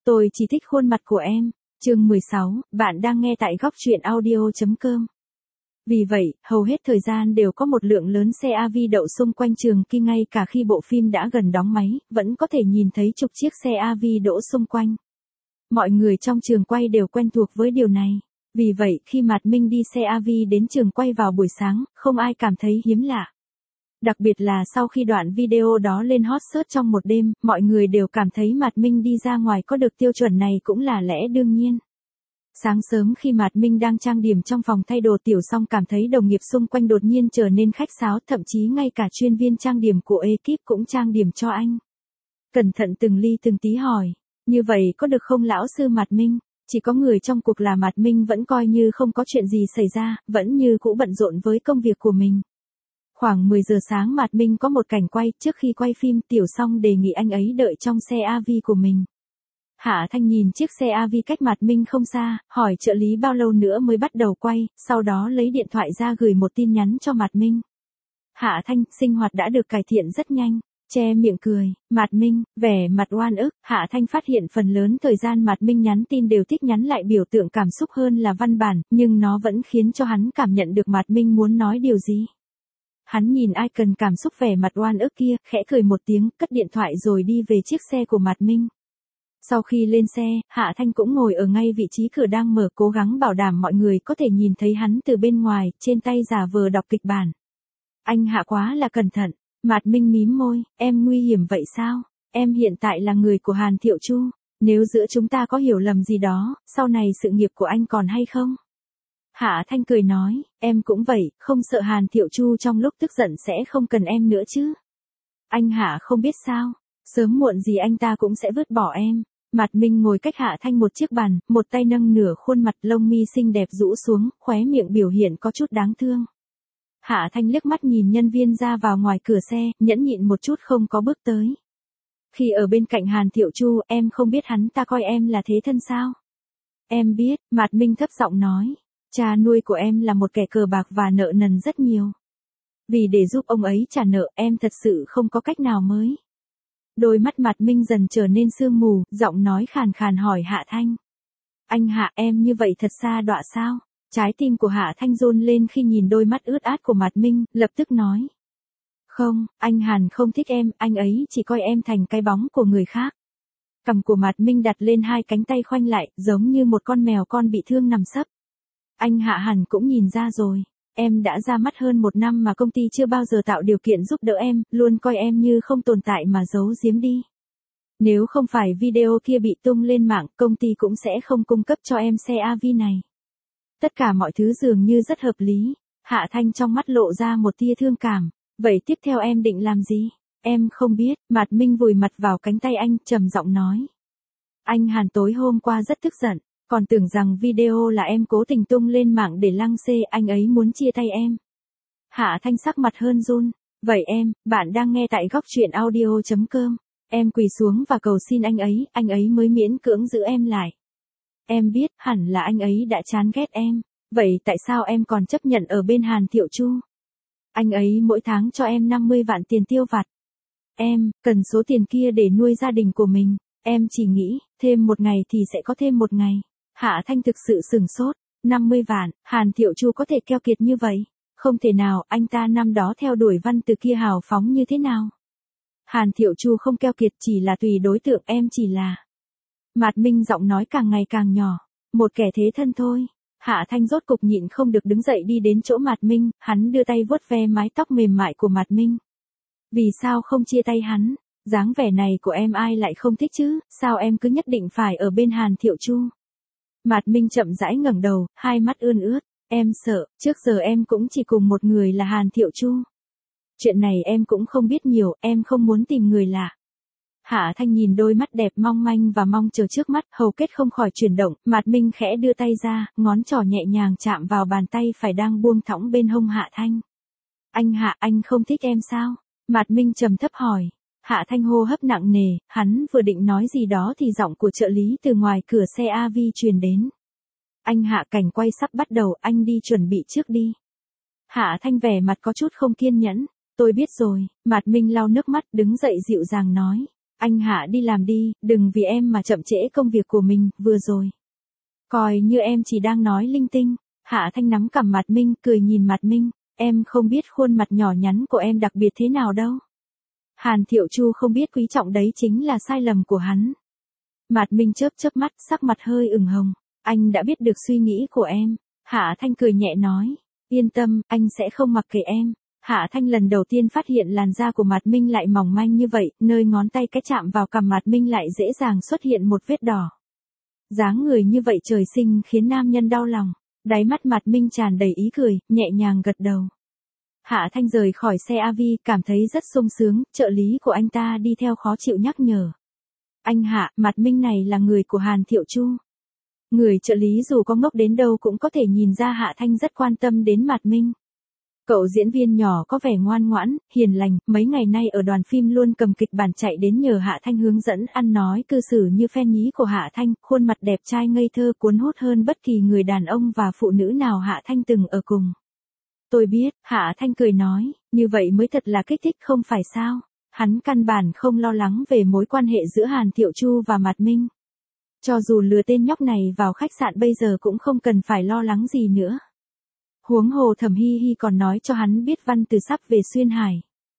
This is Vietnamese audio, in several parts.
Tôi chỉ thích khuôn mặt của em. Chương 16, bạn đang nghe tại góc truyện audio.com. Vì vậy, hầu hết thời gian đều có một lượng lớn xe AV đậu xung quanh trường Kim, ngay cả khi bộ phim đã gần đóng máy, vẫn có thể nhìn thấy chục chiếc xe AV đỗ xung quanh. Mọi người trong trường quay đều quen thuộc với điều này. Vì vậy, khi Mạt Minh đi xe AV đến trường quay vào buổi sáng, không ai cảm thấy hiếm lạ. Đặc biệt là sau khi đoạn video đó lên hot search trong một đêm, mọi người đều cảm thấy Mạt Minh đi ra ngoài có được tiêu chuẩn này cũng là lẽ đương nhiên. Sáng sớm khi Mạt Minh đang trang điểm trong phòng thay đồ, Tiểu Song cảm thấy đồng nghiệp xung quanh đột nhiên trở nên khách sáo, thậm chí ngay cả chuyên viên trang điểm của ekip cũng trang điểm cho anh. Cẩn thận từng ly từng tí hỏi, như vậy có được không lão sư Mạt Minh? Chỉ có người trong cuộc là Mạt Minh vẫn coi như không có chuyện gì xảy ra, vẫn như cũ bận rộn với công việc của mình. Khoảng 10 giờ sáng Mạt Minh có một cảnh quay, trước khi quay phim Tiểu Song đề nghị anh ấy đợi trong xe AV của mình. Hạ Thanh nhìn chiếc xe AV cách Mạt Minh không xa, hỏi trợ lý bao lâu nữa mới bắt đầu quay, sau đó lấy điện thoại ra gửi một tin nhắn cho Mạt Minh. Hạ Thanh, sinh hoạt đã được cải thiện rất nhanh, che miệng cười. Mạt Minh, vẻ mặt oan ức. Hạ Thanh phát hiện phần lớn thời gian Mạt Minh nhắn tin đều thích nhắn lại biểu tượng cảm xúc hơn là văn bản, nhưng nó vẫn khiến cho hắn cảm nhận được Mạt Minh muốn nói điều gì. Hắn nhìn icon cảm xúc vẻ mặt oan ức kia, khẽ cười một tiếng, cất điện thoại rồi đi về chiếc xe của Mạt Minh. Sau khi lên xe, Hạ Thanh cũng ngồi ở ngay vị trí cửa đang mở, cố gắng bảo đảm mọi người có thể nhìn thấy hắn từ bên ngoài, trên tay giả vờ đọc kịch bản. Anh Hạ quá là cẩn thận. Mạt Minh mím môi, em nguy hiểm vậy sao? Em hiện tại là người của Hàn Thiệu Chu, nếu giữa chúng ta có hiểu lầm gì đó, sau này sự nghiệp của anh còn hay không? Hạ Thanh cười nói, em cũng vậy, không sợ Hàn Thiệu Chu trong lúc tức giận sẽ không cần em nữa chứ? Anh Hạ không biết sao, sớm muộn gì anh ta cũng sẽ vứt bỏ em. Mạt Minh ngồi cách Hạ Thanh một chiếc bàn, một tay nâng nửa khuôn mặt, lông mi xinh đẹp rũ xuống, khóe miệng biểu hiện có chút đáng thương. Hạ Thanh liếc mắt nhìn nhân viên ra vào ngoài cửa xe, nhẫn nhịn một chút không có bước tới. Khi ở bên cạnh Hàn Thiệu Chu, em không biết hắn ta coi em là thế thân sao? Em biết, Mạt Minh thấp giọng nói. Cha nuôi của em là một kẻ cờ bạc và nợ nần rất nhiều. Vì để giúp ông ấy trả nợ, em thật sự không có cách nào mới. Đôi mắt Mạt Minh dần trở nên sương mù, giọng nói khàn khàn hỏi Hạ Thanh. Anh Hạ, em như vậy thật xa đọa sao? Trái tim của Hạ Thanh run lên khi nhìn đôi mắt ướt át của Mạt Minh, lập tức nói. Không, anh Hàn không thích em, anh ấy chỉ coi em thành cái bóng của người khác. Cằm của Mạt Minh đặt lên hai cánh tay khoanh lại, giống như một con mèo con bị thương nằm sấp. Anh Hạ hẳn cũng nhìn ra rồi, em đã ra mắt hơn 1 năm mà công ty chưa bao giờ tạo điều kiện giúp đỡ em, luôn coi em như không tồn tại mà giấu giếm đi. Nếu không phải video kia bị tung lên mạng, công ty cũng sẽ không cung cấp cho em xe AV này. Tất cả mọi thứ dường như rất hợp lý. Hạ Thanh trong mắt lộ ra một tia thương cảm. Vậy tiếp theo em định làm gì? Em không biết. Mạt Minh vùi mặt vào cánh tay anh, trầm giọng nói. Anh Hàn tối hôm qua rất tức giận, còn tưởng rằng video là em cố tình tung lên mạng để lăng xê, anh ấy muốn chia tay em. Hạ Thanh sắc mặt hơn run. Vậy em, bạn đang nghe tại góc truyện audio.com. Em quỳ xuống và cầu xin anh ấy mới miễn cưỡng giữ em lại. Em biết, hẳn là anh ấy đã chán ghét em. Vậy tại sao em còn chấp nhận ở bên Hàn Thiệu Chu? Anh ấy mỗi tháng cho em 50 vạn tiền tiêu vặt. Em, cần số tiền kia để nuôi gia đình của mình. Em chỉ nghĩ, thêm một ngày thì sẽ có thêm một ngày. Hạ Thanh thực sự sửng sốt. 50 vạn, Hàn Thiệu Chu có thể keo kiệt như vậy? Không thể nào, anh ta năm đó theo đuổi văn từ kia hào phóng như thế nào? Hàn Thiệu Chu không keo kiệt, chỉ là tùy đối tượng, em chỉ là... Mạt Minh giọng nói càng ngày càng nhỏ. Một kẻ thế thân thôi. Hạ Thanh rốt cục nhịn không được đứng dậy đi đến chỗ Mạt Minh, hắn đưa tay vuốt ve mái tóc mềm mại của Mạt Minh. Vì sao không chia tay hắn? Dáng vẻ này của em ai lại không thích chứ, sao em cứ nhất định phải ở bên Hàn Thiệu Chu? Mạt Minh chậm rãi ngẩng đầu, hai mắt ươn ướt. Em sợ, trước giờ em cũng chỉ cùng một người là Hàn Thiệu Chu. Chuyện này em cũng không biết nhiều, em không muốn tìm người lạ. Hạ Thanh nhìn đôi mắt đẹp mong manh và mong chờ trước mắt, hầu kết không khỏi chuyển động, Mạt Minh khẽ đưa tay ra, ngón trỏ nhẹ nhàng chạm vào bàn tay phải đang buông thõng bên hông Hạ Thanh. Anh Hạ, anh không thích em sao? Mạt Minh trầm thấp hỏi. Hạ Thanh hô hấp nặng nề, hắn vừa định nói gì đó thì giọng của trợ lý từ ngoài cửa xe AV truyền đến. Anh Hạ, cảnh quay sắp bắt đầu, anh đi chuẩn bị trước đi. Hạ Thanh vẻ mặt có chút không kiên nhẫn. Tôi biết rồi. Mạt Minh lau nước mắt đứng dậy dịu dàng nói. Anh Hạ đi làm đi, đừng vì em mà chậm trễ công việc của mình, vừa rồi. Coi như em chỉ đang nói linh tinh. Hạ Thanh nắm cằm Mạt Minh, cười nhìn Mạt Minh. Em không biết khuôn mặt nhỏ nhắn của em đặc biệt thế nào đâu. Hàn Thiệu Chu không biết quý trọng đấy chính là sai lầm của hắn. Mạt Minh chớp chớp mắt, sắc mặt hơi ửng hồng. Anh đã biết được suy nghĩ của em. Hạ Thanh cười nhẹ nói. Yên tâm, anh sẽ không mặc kệ em. Hạ Thanh lần đầu tiên phát hiện làn da của Mạt Minh lại mỏng manh như vậy, nơi ngón tay cái chạm vào cằm Mạt Minh lại dễ dàng xuất hiện một vết đỏ. Dáng người như vậy trời sinh khiến nam nhân đau lòng. Đáy mắt Mạt Minh tràn đầy ý cười, nhẹ nhàng gật đầu. Hạ Thanh rời khỏi xe AV, cảm thấy rất sung sướng, trợ lý của anh ta đi theo khó chịu nhắc nhở. Anh Hạ, Mạt Minh này là người của Hàn Thiệu Chu. Người trợ lý dù có ngốc đến đâu cũng có thể nhìn ra Hạ Thanh rất quan tâm đến Mạt Minh. Cậu diễn viên nhỏ có vẻ ngoan ngoãn, hiền lành, mấy ngày nay ở đoàn phim luôn cầm kịch bản chạy đến nhờ Hạ Thanh hướng dẫn, ăn nói cư xử như fan nhí của Hạ Thanh, khuôn mặt đẹp trai ngây thơ cuốn hút hơn bất kỳ người đàn ông và phụ nữ nào Hạ Thanh từng ở cùng. Tôi biết, Hạ Thanh cười nói, như vậy mới thật là kích thích không phải sao? Hắn căn bản không lo lắng về mối quan hệ giữa Hàn Thiệu Chu và Mạt Minh. Cho dù lừa tên nhóc này vào khách sạn bây giờ cũng không cần phải lo lắng gì nữa. Huống hồ Thẩm Hi Hi còn nói cho hắn biết Văn Từ sắp về Xuyên Hải.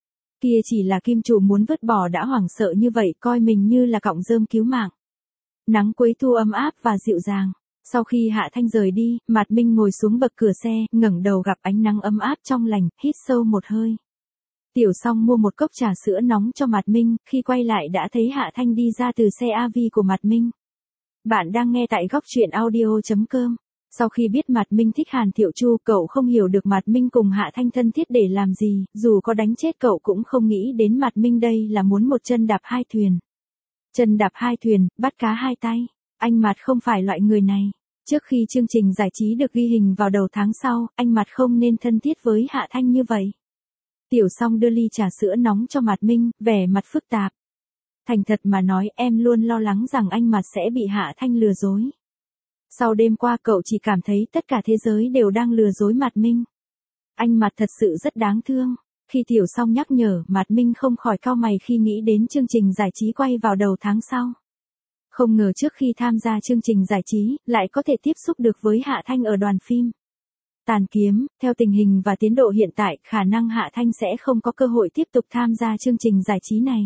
Kia chỉ là kim chủ muốn vứt bỏ đã hoảng sợ như vậy, coi mình như là cọng rơm cứu mạng. Nắng cuối thu ấm áp và dịu dàng. Sau khi Hạ Thanh rời đi, Mạt Minh ngồi xuống bậc cửa xe, ngẩng đầu gặp ánh nắng ấm áp trong lành, hít sâu một hơi. Tiểu Song mua một cốc trà sữa nóng cho Mạt Minh, khi quay lại đã thấy Hạ Thanh đi ra từ xe AV của Mạt Minh. Bạn đang nghe tại góc truyện audio.com. Sau khi biết Mạt Minh thích Hàn Thiệu Chu, cậu không hiểu được Mạt Minh cùng Hạ Thanh thân thiết để làm gì, dù có đánh chết cậu cũng không nghĩ đến Mạt Minh đây là muốn một chân đạp hai thuyền. Chân đạp hai thuyền, bắt cá hai tay. Anh Mạt không phải loại người này. Trước khi chương trình giải trí được ghi hình vào đầu tháng sau, anh Mạt không nên thân thiết với Hạ Thanh như vậy. Tiểu Song đưa ly trà sữa nóng cho Mạt Minh, vẻ mặt phức tạp. Thành thật mà nói, em luôn lo lắng rằng anh Mạt sẽ bị Hạ Thanh lừa dối. Sau đêm qua cậu chỉ cảm thấy tất cả thế giới đều đang lừa dối Mạt Minh. Anh Mạt thật sự rất đáng thương. Khi Tiểu Song nhắc nhở, Mạt Minh không khỏi cau mày khi nghĩ đến chương trình giải trí quay vào đầu tháng sau. Không ngờ trước khi tham gia chương trình giải trí, lại có thể tiếp xúc được với Hạ Thanh ở đoàn phim. Tàn kiếm, theo tình hình và tiến độ hiện tại, khả năng Hạ Thanh sẽ không có cơ hội tiếp tục tham gia chương trình giải trí này.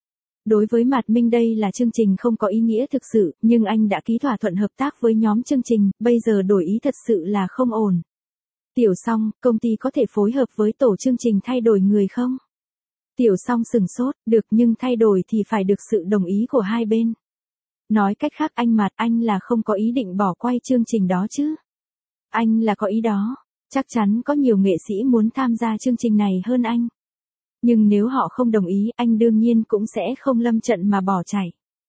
Đối với Mạt Minh đây là chương trình không có ý nghĩa thực sự, nhưng anh đã ký thỏa thuận hợp tác với nhóm chương trình, bây giờ đổi ý thật sự là không ổn. Tiểu Song, công ty có thể phối hợp với tổ chương trình thay đổi người không? Tiểu Song sừng sốt, được nhưng thay đổi thì phải được sự đồng ý của hai bên. Nói cách khác anh Mạt anh là không có ý định bỏ quay chương trình đó chứ? Anh là có ý đó, chắc chắn có nhiều nghệ sĩ muốn tham gia chương trình này hơn anh. Nhưng nếu họ không đồng ý, anh đương nhiên cũng sẽ không lâm trận mà bỏ chạy.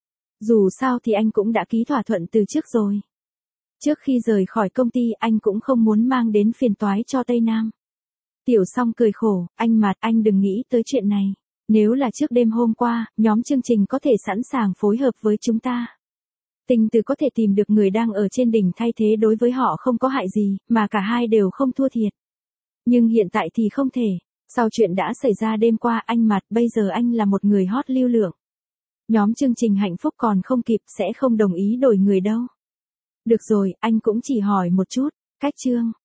Dù sao thì anh cũng đã ký thỏa thuận từ trước rồi. Trước khi rời khỏi công ty anh cũng không muốn mang đến phiền toái cho Tây Nam. Tiểu Song cười khổ, anh Mạt anh đừng nghĩ tới chuyện này. Nếu là trước đêm hôm qua, nhóm chương trình có thể sẵn sàng phối hợp với chúng ta. Tình Từ có thể tìm được người đang ở trên đỉnh thay thế đối với họ không có hại gì, mà cả hai đều không thua thiệt. Nhưng hiện tại thì không thể. Sau chuyện đã xảy ra đêm qua anh Mạt bây giờ anh là một người hot lưu lượng. Nhóm chương trình Hạnh Phúc còn không kịp sẽ không đồng ý đổi người đâu. Được rồi, anh cũng chỉ hỏi một chút, cách chương.